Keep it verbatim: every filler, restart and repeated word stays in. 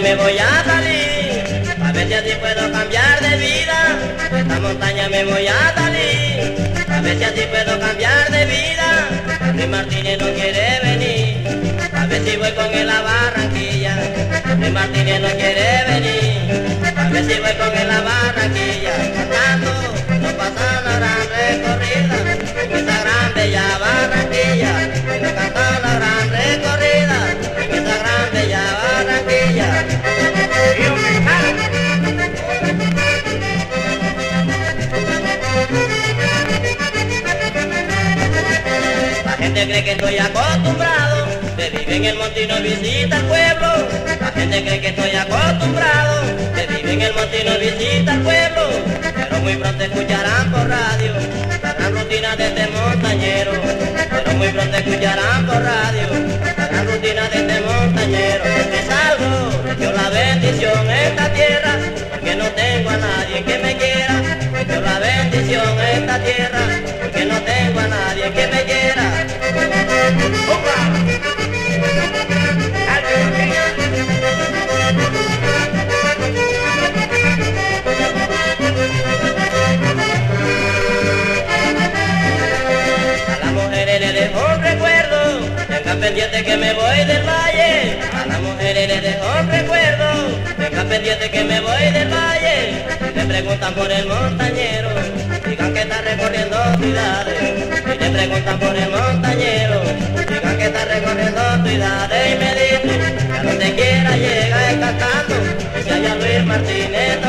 me voy a salir, a ver si así puedo cambiar de vida. Esta montaña me voy a salir, a ver si así puedo cambiar de vida. Luis Martínez no quiere venir, a ver si voy con él a Barranquilla. Luis Martínez no quiere venir, a ver si voy con él a Barranquilla. Cantando, no pasa la gran recorrida, en esa gran bella Barranquilla. Vengo cantando la gran recorrida, en esa gran bella Barranquilla. La gente cree que estoy acostumbrado de vivir en el monte y no visita el pueblo. La gente cree que estoy acostumbrado de vivir en el monte y no visita el pueblo. Pero muy pronto escucharán por radio la gran rutina de este montañero. Pero muy pronto escucharán por radio la gran rutina de este montañero. Es algo, yo la bendición en esta tierra, porque no tengo a nadie que me quiera. Yo la bendición en esta tierra, porque no tengo a nadie que me quiera. A las mujeres les dejo un recuerdo, tengan pendiente que me voy del valle. A las mujeres les dejo un recuerdo, tengan pendiente que me voy del valle. Si le preguntan por el montañero, digan que está recorriendo ciudades. Si le preguntan por el montañero, digan que está recorriendo ciudades. Y me dicen que a donde quiera llega es cantando, que se halla Luis Martínez.